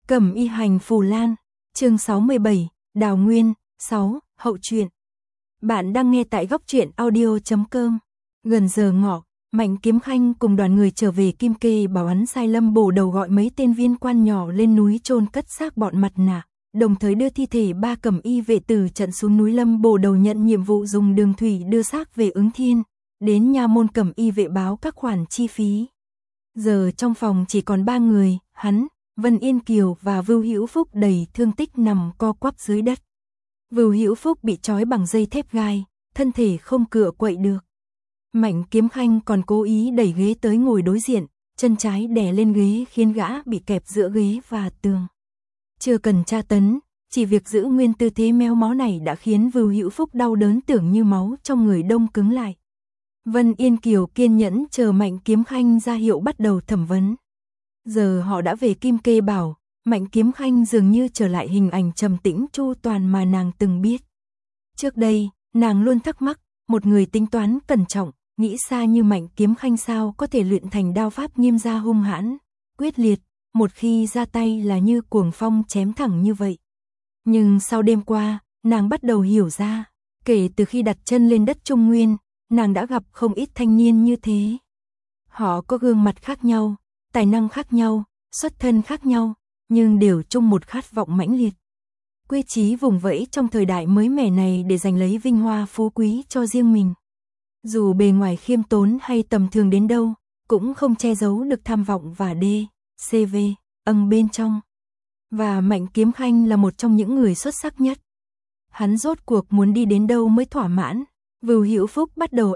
Cẩm y hành phù lan, chương 67, Đào Nguyên, 6, hậu truyện. Bạn đang nghe tại góc truyện audio.com. Gần giờ ngọ, Mạnh Kiếm Khanh cùng đoàn người trở về Kim Kê bảo hắn sai Lâm Bổ Đầu gọi mấy tên viên quan nhỏ lên núi chôn cất xác bọn mặt nạ, đồng thời đưa thi thể 3 cẩm y vệ tử trận xuống núi. Lâm Bổ Đầu nhận nhiệm vụ dùng đường thủy đưa xác về Ứng Thiên, đến nha môn cẩm y vệ báo các khoản chi phí. Giờ trong phòng chỉ còn 3 người, hắn, Vân Yên Kiều và Vưu Hữu Phúc đầy thương tích nằm co quắp dưới đất. Vưu Hữu Phúc bị trói bằng dây thép gai, thân thể không cựa quậy được. Mạnh Kiếm Khanh còn cố ý đẩy ghế tới ngồi đối diện, chân trái đè lên ghế khiến gã bị kẹp giữa ghế và tường. Chưa cần tra tấn, chỉ việc giữ nguyên tư thế méo mó này đã khiến Vưu Hữu Phúc đau đớn tưởng như máu trong người đông cứng lại. Vân Yên Kiều kiên nhẫn chờ Mạnh Kiếm Khanh ra hiệu bắt đầu thẩm vấn. Giờ họ đã về Kim Kê Bảo, Mạnh Kiếm Khanh dường như trở lại hình ảnh trầm tĩnh chu toàn mà nàng từng biết. Trước đây, nàng luôn thắc mắc, một người tính toán cẩn trọng, nghĩ xa như Mạnh Kiếm Khanh sao có thể luyện thành đao pháp nghiêm gia hung hãn, quyết liệt, một khi ra tay là như cuồng phong chém thẳng như vậy. Nhưng sau đêm qua, nàng bắt đầu hiểu ra, kể từ khi đặt chân lên đất Trung Nguyên, nàng đã gặp không ít thanh niên như thế. Họ có gương mặt khác nhau, tài năng khác nhau, xuất thân khác nhau, nhưng đều chung một khát vọng mãnh liệt. Quyết chí vùng vẫy trong thời đại mới mẻ này để giành lấy vinh hoa phú quý cho riêng mình. Dù bề ngoài khiêm tốn hay tầm thường đến đâu, cũng không che giấu được tham vọng và CV bên trong. Và Mạnh Kiếm Khanh là một trong những người xuất sắc nhất. Hắn rốt cuộc muốn đi đến đâu mới thỏa mãn. Vưu Hữu Phúc bắt đầu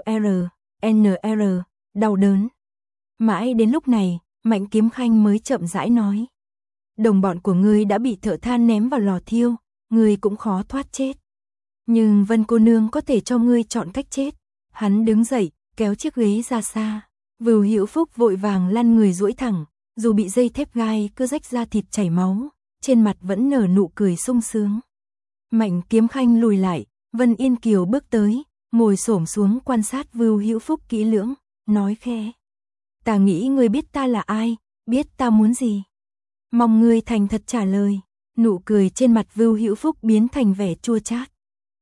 NR, đau đớn. Mãi đến lúc này, Mạnh Kiếm Khanh mới chậm rãi nói. Đồng bọn của ngươi đã bị thợ than ném vào lò thiêu, ngươi cũng khó thoát chết. Nhưng Vân cô nương có thể cho ngươi chọn cách chết. Hắn đứng dậy, kéo chiếc ghế ra xa. Vưu Hữu Phúc vội vàng lăn người duỗi thẳng, dù bị dây thép gai cứ rách ra thịt chảy máu, trên mặt vẫn nở nụ cười sung sướng. Mạnh Kiếm Khanh lùi lại, Vân Yên Kiều bước tới, ngồi xổm xuống quan sát Vưu Hữu Phúc kỹ lưỡng, nói khẽ. Ta nghĩ ngươi biết ta là ai, biết ta muốn gì. Mong ngươi thành thật trả lời. Nụ cười trên mặt Vưu Hữu Phúc biến thành vẻ chua chát.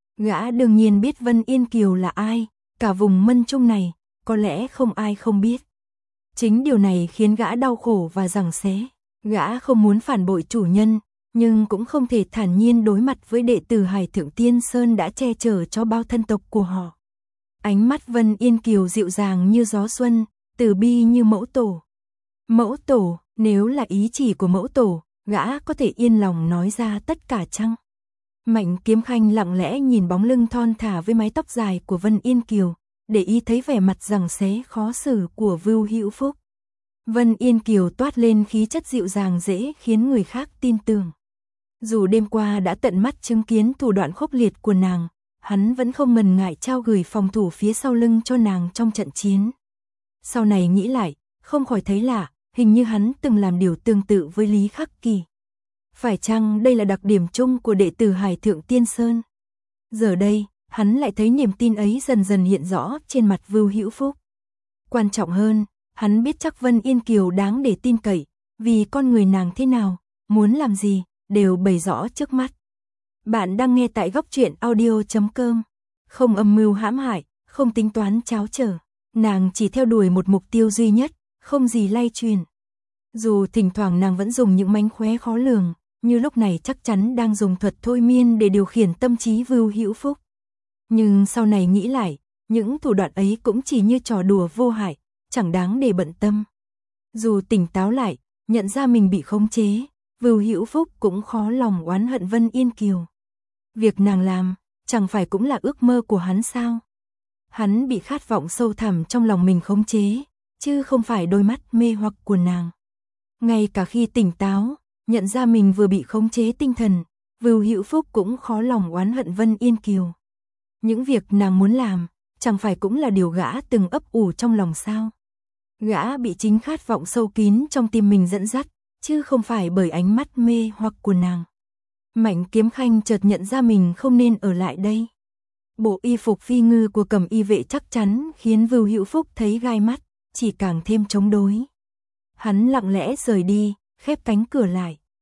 Gã đương nhiên biết Vân Yên Kiều là ai, cả vùng Mân Trung này, có lẽ không ai không biết. Chính điều này khiến gã đau khổ và giằng xé. Gã không muốn phản bội chủ nhân, nhưng cũng không thể thản nhiên đối mặt với đệ tử Hải Thượng Tiên Sơn đã che chở cho bao thân tộc của họ. Ánh mắt Vân Yên Kiều dịu dàng như gió xuân, từ bi như mẫu tổ. Mẫu tổ, nếu là ý chỉ của mẫu tổ, gã có thể yên lòng nói ra tất cả chăng? Mạnh Kiếm Khanh lặng lẽ nhìn bóng lưng thon thả với mái tóc dài của Vân Yên Kiều, để ý thấy vẻ mặt giằng xé khó xử của Vưu Hữu Phúc. Vân Yên Kiều toát lên khí chất dịu dàng dễ khiến người khác tin tưởng. Dù đêm qua đã tận mắt chứng kiến thủ đoạn khốc liệt của nàng, hắn vẫn không ngần ngại trao gửi phòng thủ phía sau lưng cho nàng trong trận chiến. Sau này nghĩ lại, không khỏi thấy lạ, hình như hắn từng làm điều tương tự với Lý Khắc Kỳ. Phải chăng đây là đặc điểm chung của đệ tử Hải Thượng Tiên Sơn? Giờ đây, hắn lại thấy niềm tin ấy dần dần hiện rõ trên mặt Vưu Hữu Phúc. Quan trọng hơn, hắn biết chắc Vân Yên Kiều đáng để tin cậy, vì con người nàng thế nào, muốn làm gì, đều bày rõ trước mắt. Bạn đang nghe tại góc truyện audio.com. Không âm mưu hãm hại, không tính toán tráo trở. Nàng chỉ theo đuổi một mục tiêu duy nhất, không gì lay truyền. Dù thỉnh thoảng nàng vẫn dùng những mánh khóe khó lường, như lúc này chắc chắn đang dùng thuật thôi miên để điều khiển tâm trí Vưu Hữu Phúc. Nhưng sau này nghĩ lại, những thủ đoạn ấy cũng chỉ như trò đùa vô hại, chẳng đáng để bận tâm. Dù tỉnh táo lại, nhận ra mình bị khống chế, Vưu Hữu Phúc cũng khó lòng oán hận Vân Yên Kiều. Việc nàng làm, chẳng phải cũng là ước mơ của hắn sao? Hắn bị khát vọng sâu thẳm trong lòng mình khống chế, chứ không phải đôi mắt mê hoặc của nàng. Ngay cả khi tỉnh táo, nhận ra mình vừa bị khống chế tinh thần, Vưu Hữu Phúc cũng khó lòng oán hận Vân Yên Kiều. Những việc nàng muốn làm, chẳng phải cũng là điều gã từng ấp ủ trong lòng sao? Gã bị chính khát vọng sâu kín trong tim mình dẫn dắt, chứ không phải bởi ánh mắt mê hoặc của nàng. Mạnh Kiếm Khanh chợt nhận ra mình không nên ở lại đây. Bộ y phục phi ngư của cẩm y vệ chắc chắn khiến Vưu Hữu Phúc thấy gai mắt, chỉ càng thêm chống đối. Hắn lặng lẽ rời đi, khép cánh cửa lại.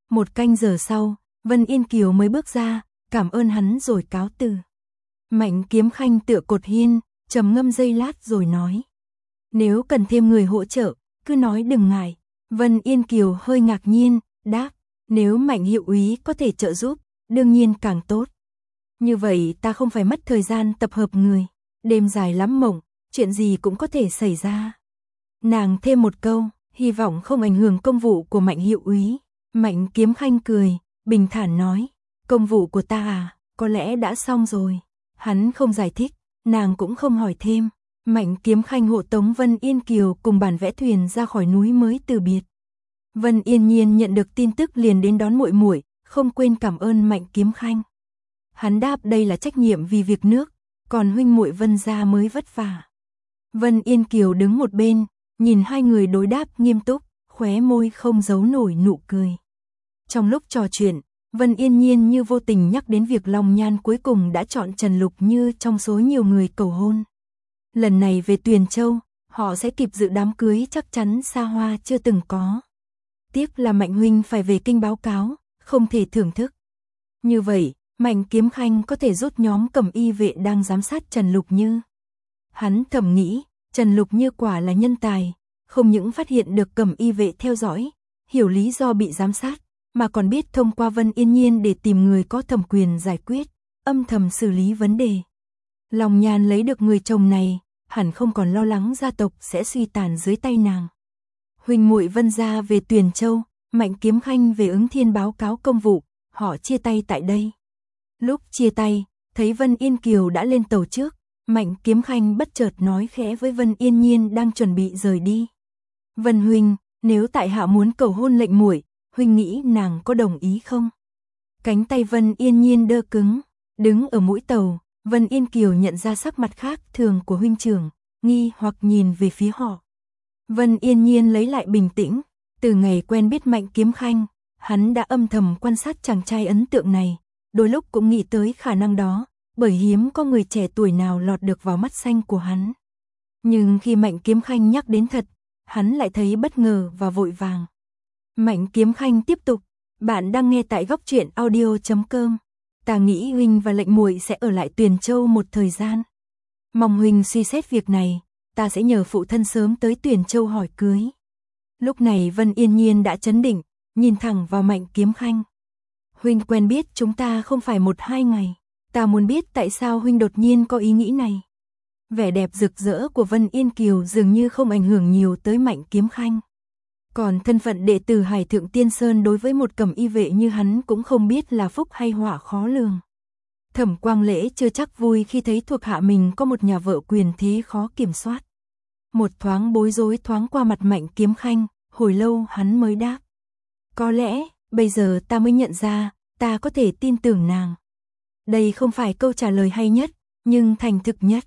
1 canh giờ sau, Vân Yên Kiều mới bước ra, cảm ơn hắn rồi cáo từ. Mạnh Kiếm Khanh tựa cột hiên, trầm ngâm giây lát rồi nói. Nếu cần thêm người hỗ trợ, cứ nói đừng ngại. Vân Yên Kiều hơi ngạc nhiên, đáp, nếu Mạnh hiệu úy có thể trợ giúp, đương nhiên càng tốt. Như vậy ta không phải mất thời gian tập hợp người, đêm dài lắm mộng, chuyện gì cũng có thể xảy ra. Nàng thêm một câu, hy vọng không ảnh hưởng công vụ của Mạnh hiệu úy. Mạnh Kiếm Khanh cười, bình thản nói, công vụ của ta à, có lẽ đã xong rồi. Hắn không giải thích, nàng cũng không hỏi thêm. Mạnh Kiếm Khanh hộ tống Vân Yên Kiều cùng bản vẽ thuyền ra khỏi núi mới từ biệt. Vân Yên Nhiên nhận được tin tức liền đến đón muội muội, không quên cảm ơn Mạnh Kiếm Khanh. Hắn đáp đây là trách nhiệm vì việc nước, còn huynh muội Vân gia mới vất vả. Vân Yên Kiều đứng một bên, nhìn hai người đối đáp nghiêm túc, khóe môi không giấu nổi nụ cười. Trong lúc trò chuyện, Vân Yên Nhiên như vô tình nhắc đến việc Long Nhan cuối cùng đã chọn Trần Lục Như trong số nhiều người cầu hôn. Lần này về Tuyền Châu, họ sẽ kịp dự đám cưới chắc chắn xa hoa chưa từng có. Tiếc là Mạnh huynh phải về kinh báo cáo, không thể thưởng thức. Như vậy, Mạnh Kiếm Khanh có thể rút nhóm Cẩm Y vệ đang giám sát Trần Lục Như. Hắn thầm nghĩ, Trần Lục Như quả là nhân tài, không những phát hiện được Cẩm Y vệ theo dõi, hiểu lý do bị giám sát, mà còn biết thông qua Vân Yên Nhiên để tìm người có thẩm quyền giải quyết, âm thầm xử lý vấn đề. Long Nhan lấy được người chồng này, hẳn không còn lo lắng gia tộc sẽ suy tàn dưới tay nàng. Huynh muội Vân gia về Tuyền Châu, Mạnh Kiếm Khanh về Ứng Thiên báo cáo công vụ, họ chia tay tại đây. Lúc chia tay, thấy Vân Yên Kiều đã lên tàu trước, Mạnh Kiếm Khanh bất chợt nói khẽ với Vân Yên Nhiên đang chuẩn bị rời đi. Vân huynh, nếu tại hạ muốn cầu hôn lệnh muội, huynh nghĩ nàng có đồng ý không? Cánh tay Vân Yên Nhiên đơ cứng, đứng ở mũi tàu, Vân Yên Kiều nhận ra sắc mặt khác thường của huynh trưởng, nghi hoặc nhìn về phía họ. Vân Yên Nhiên lấy lại bình tĩnh, từ ngày quen biết Mạnh Kiếm Khanh, hắn đã âm thầm quan sát chàng trai ấn tượng này, đôi lúc cũng nghĩ tới khả năng đó, bởi hiếm có người trẻ tuổi nào lọt được vào mắt xanh của hắn. Nhưng khi Mạnh Kiếm Khanh nhắc đến thật, hắn lại thấy bất ngờ và vội vàng. Mạnh Kiếm Khanh tiếp tục, bạn đang nghe tại góc truyện audio.com. Ta nghĩ huynh và lệnh muội sẽ ở lại Tuyền Châu một thời gian. Mong huynh suy xét việc này, ta sẽ nhờ phụ thân sớm tới Tuyền Châu hỏi cưới. Lúc này Vân Yên Nhiên đã trấn định, nhìn thẳng vào Mạnh Kiếm Khanh. Huynh quen biết chúng ta không phải 1-2 ngày, ta muốn biết tại sao huynh đột nhiên có ý nghĩ này. Vẻ đẹp rực rỡ của Vân Yên Kiều dường như không ảnh hưởng nhiều tới Mạnh Kiếm Khanh. Còn thân phận đệ tử Hải Thượng Tiên Sơn đối với một Cẩm Y vệ như hắn cũng không biết là phúc hay họa khó lường. Thẩm Quang Lễ chưa chắc vui khi thấy thuộc hạ mình có một nhà vợ quyền thế khó kiểm soát. Một thoáng bối rối thoáng qua mặt Mạnh Kiếm Khanh, hồi lâu hắn mới đáp. Có lẽ, bây giờ ta mới nhận ra, ta có thể tin tưởng nàng. Đây không phải câu trả lời hay nhất, nhưng thành thực nhất.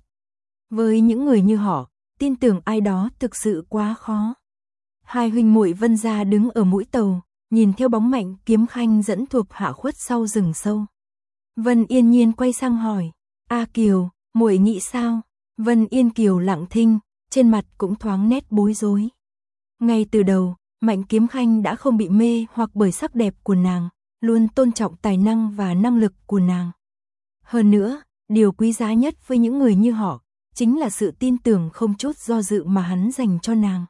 Với những người như họ, tin tưởng ai đó thực sự quá khó. Hai huynh muội Vân gia đứng ở mũi tàu, nhìn theo bóng Mạnh Kiếm Khanh dẫn thuộc hạ khuất sau rừng sâu. Vân Yên Nhiên quay sang hỏi, A Kiều, muội nghĩ sao? Vân Yên Kiều lặng thinh, trên mặt cũng thoáng nét bối rối. Ngay từ đầu, Mạnh Kiếm Khanh đã không bị mê hoặc bởi sắc đẹp của nàng, luôn tôn trọng tài năng và năng lực của nàng. Hơn nữa, điều quý giá nhất với những người như họ, chính là sự tin tưởng không chút do dự mà hắn dành cho nàng.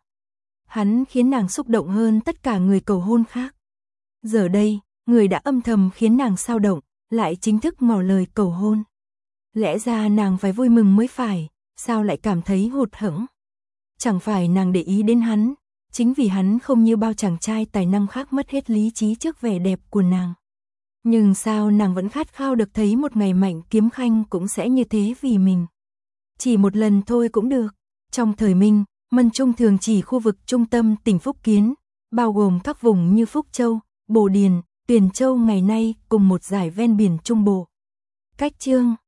Hắn khiến nàng xúc động hơn tất cả người cầu hôn khác. Giờ đây, người đã âm thầm khiến nàng xao động, lại chính thức ngỏ lời cầu hôn. Lẽ ra nàng phải vui mừng mới phải, sao lại cảm thấy hụt hẫng? Chẳng phải nàng để ý đến hắn, chính vì hắn không như bao chàng trai tài năng khác mất hết lý trí trước vẻ đẹp của nàng. Nhưng sao nàng vẫn khát khao được thấy một ngày Mạnh Kiếm Khanh cũng sẽ như thế vì mình. Chỉ một lần thôi cũng được. Trong thời Minh, Mân Trung thường chỉ khu vực trung tâm tỉnh Phúc Kiến, bao gồm các vùng như Phúc Châu, Bồ Điền, Tuyền Châu ngày nay cùng một dải ven biển Trung Bộ. Cách chương